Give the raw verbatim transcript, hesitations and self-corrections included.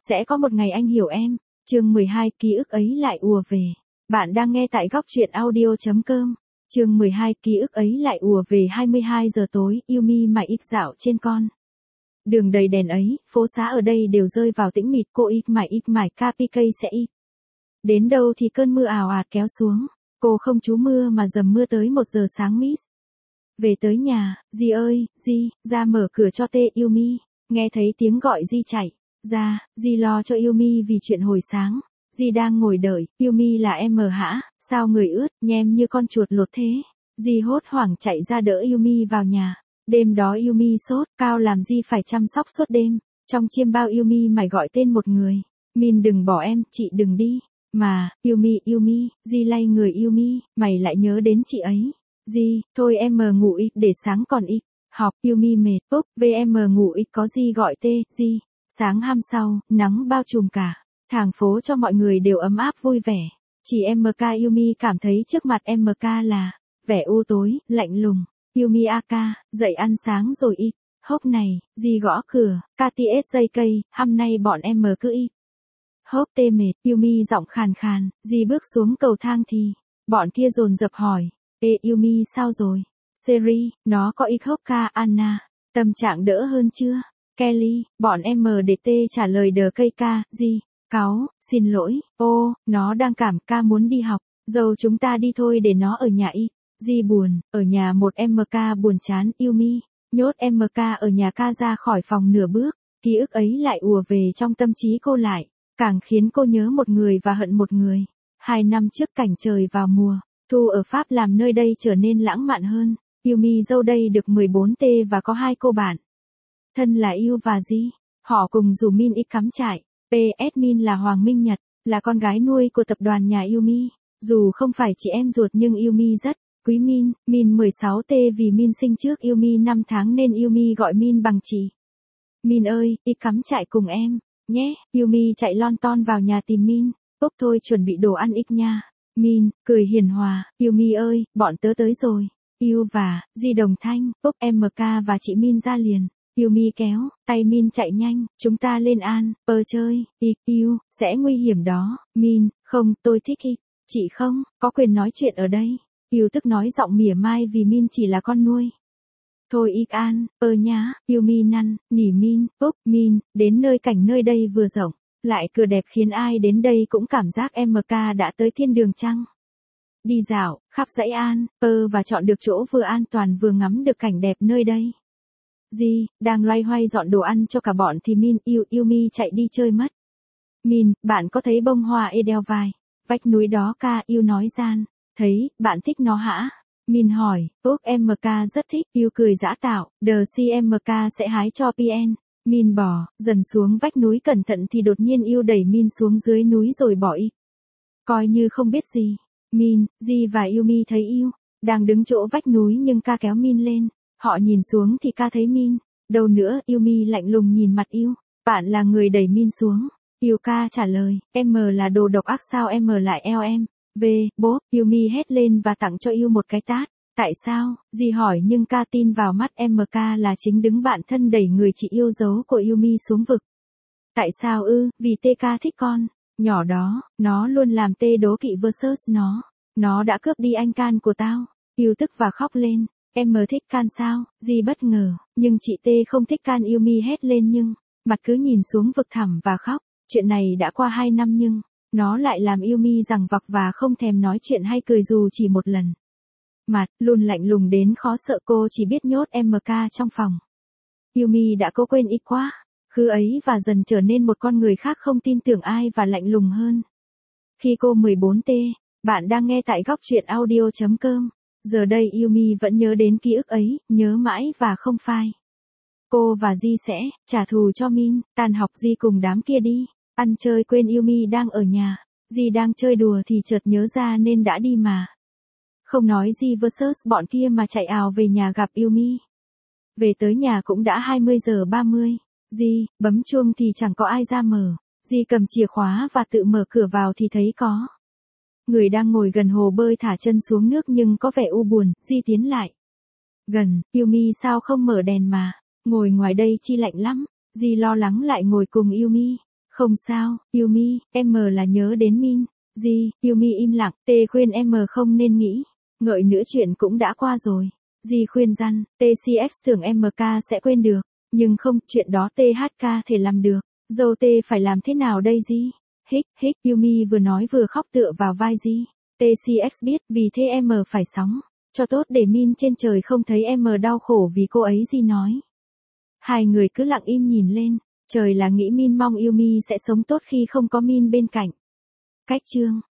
Sẽ có một ngày anh hiểu em. Chương mười hai, ký ức ấy lại ùa về. Bạn đang nghe tại góc truyện audio chấm com. Chương mười hai, ký ức ấy lại ùa về. Hai mươi hai giờ tối, Yumi mải ít dạo trên con đường đầy đèn ấy, phố xá ở đây đều rơi vào tĩnh mịch. Cô ít mải ít mải Capicay sẽ ít. Đến đâu thì cơn mưa ào ạt kéo xuống. Cô không trú mưa mà dầm mưa tới một giờ sáng miss. Về tới nhà, Di ơi, Di, ra mở cửa cho tê. Yumi nghe thấy tiếng gọi Di chạy ra. Di lo cho Yumi vì chuyện hồi sáng. Di đang ngồi đợi. Yumi là em mờ hả? Sao người ướt, nhem như con chuột lột thế? Di hốt hoảng chạy ra đỡ Yumi vào nhà. Đêm đó Yumi sốt cao làm Di phải chăm sóc suốt đêm. Trong chiêm bao Yumi mày gọi tên một người. Min đừng bỏ em, chị đừng đi. Mà, Yumi, Yumi, Di lay người Yumi, mày lại nhớ đến chị ấy. Di, thôi em mờ ngủ ít để sáng còn ít. Học, Yumi mệt, Úc, vê em ngủ ít có Di gọi tê. Di, sáng hôm sau, nắng bao trùm cả. Thang phố cho mọi người đều ấm áp vui vẻ. Chỉ em ca Yumi cảm thấy trước mặt em ca là vẻ u tối, lạnh lùng. Yumi aka, dậy ăn sáng rồi ít. Hốc này, Di gõ cửa, Katies dây cây, hôm nay bọn em cứ ít. Hốc tê mệt, Yumi giọng khàn khàn, Di bước xuống cầu thang thì bọn kia dồn dập hỏi, ê Yumi sao rồi? Seri, nó có ít hốc ca Anna, tâm trạng đỡ hơn chưa? Kelly, bọn em để tê trả lời đờ cây ca, Di, cáu, xin lỗi, ô, nó đang cảm ca muốn đi học, dâu chúng ta đi thôi để nó ở nhà ít. Di buồn, ở nhà một em ca buồn chán. Yumi nhốt em ca ở nhà ca ra khỏi phòng nửa bước, ký ức ấy lại ùa về trong tâm trí cô lại, càng khiến cô nhớ một người và hận một người. Hai năm trước cảnh trời vào mùa thu ở Pháp làm nơi đây trở nên lãng mạn hơn. Yumi dâu đây được mười bốn tê và có hai cô bạn thân là Yu và Di. Họ cùng rủ Min ít cắm trại. pê ét Min là Hoàng Minh Nhật, là con gái nuôi của tập đoàn nhà Yumi. Dù không phải chị em ruột nhưng Yumi rất quý Min. Min mười sáu tê vì Min sinh trước Yumi năm tháng nên Yumi gọi Min bằng chị. Min ơi, ít cắm trại cùng em nhé. Yumi chạy lon ton vào nhà tìm Min. Úc thôi chuẩn bị đồ ăn ít nha. Min cười hiền hòa, Yumi ơi, bọn tớ tới rồi. Yu và Di đồng thanh, Úc em ca và chị Min ra liền. Yumi kéo tay Min chạy nhanh, chúng ta lên An, pơ chơi. Ik, Yu, sẽ nguy hiểm đó. Min, không, tôi thích Ik. Chị không, có quyền nói chuyện ở đây. Yu tức nói giọng mỉa mai vì Min chỉ là con nuôi. Thôi Ik An, pơ nhá. Yumi năn nỉ Min, Úc, Min, đến nơi cảnh nơi đây vừa rộng, lại cửa đẹp khiến ai đến đây cũng cảm giác em ca đã tới thiên đường chăng. Đi dạo, khắp dãy An, pơ và chọn được chỗ vừa an toàn vừa ngắm được cảnh đẹp nơi đây. Di, đang loay hoay dọn đồ ăn cho cả bọn thì Min yêu Yumi chạy đi chơi mất. Min, bạn có thấy bông hoa Edelweiss, vách núi đó ca Yu nói gian. Thấy, bạn thích nó hả? Min hỏi, úc em ca rất thích. Yu cười giã tạo, đờ si em ca sẽ hái cho pê en. Min bỏ, dần xuống vách núi cẩn thận thì đột nhiên Yu đẩy Min xuống dưới núi rồi bỏ ít. Coi như không biết gì. Min, Di và Yumi thấy Yu đang đứng chỗ vách núi nhưng ca kéo Min lên. Họ nhìn xuống thì ca thấy Min. Đâu nữa, Yumi lạnh lùng nhìn mặt Yu. Bạn là người đẩy Min xuống. Yu ca trả lời, em là đồ độc ác sao em lại eo em. Về, bố, Yumi hét lên và tặng cho Yu một cái tát. Tại sao? Di hỏi nhưng ca tin vào mắt em ca là chính đứng bạn thân đẩy người chị yêu dấu của Yumi xuống vực. Tại sao ư? Vì tê ca thích con nhỏ đó, nó luôn làm tê đố kỵ versus nó. Nó đã cướp đi anh can của tao. Yu tức và khóc lên. Em thích can sao? Di bất ngờ, nhưng chị tê không thích can. Yumi hét lên nhưng mặt cứ nhìn xuống vực thẳm và khóc. Chuyện này đã qua hai năm nhưng nó lại làm Yumi giằng vặc và không thèm nói chuyện hay cười dù chỉ một lần. Mặt luôn lạnh lùng đến khó sợ, cô chỉ biết nhốt em ca trong phòng. Yumi đã cố quên ít quá khứ ấy và dần trở nên một con người khác, không tin tưởng ai và lạnh lùng hơn. Khi cô mười bốn tê, bạn đang nghe tại góc truyện audio chấm com. Giờ đây Yumi vẫn nhớ đến ký ức ấy, nhớ mãi và không phai. Cô và Di sẽ trả thù cho Min. Tan học Di cùng đám kia đi ăn chơi quên Yumi đang ở nhà. Di đang chơi đùa thì chợt nhớ ra nên đã đi mà không nói Di versus bọn kia mà chạy ào về nhà gặp Yumi. Về tới nhà cũng đã hai mươi giờ ba mươi. Di bấm chuông thì chẳng có ai ra mở. Di cầm chìa khóa và tự mở cửa vào thì thấy có người đang ngồi gần hồ bơi thả chân xuống nước nhưng có vẻ u buồn. Di tiến lại gần. Yumi sao không mở đèn mà ngồi ngoài đây chi lạnh lắm. Di lo lắng lại ngồi cùng Yumi. Không sao, Yumi, em là nhớ đến Min. Gì, Yumi im lặng, T khuyên em không nên nghĩ. Ngợi nữa chuyện cũng đã qua rồi. Di khuyên răn, tê xê ích tưởng em ca sẽ quên được. Nhưng không, chuyện đó tê hát ca thể làm được. Dâu T phải làm thế nào đây Di? Hích, hích, Yumi vừa nói vừa khóc tựa vào vai Di. tê xê ích biết, vì thế em phải sống cho tốt để Min trên trời không thấy em đau khổ vì cô ấy Di nói. Hai người cứ lặng im nhìn lên. Trời là nghĩ Min mong Yumi sẽ sống tốt khi không có Min bên cạnh. Cách chương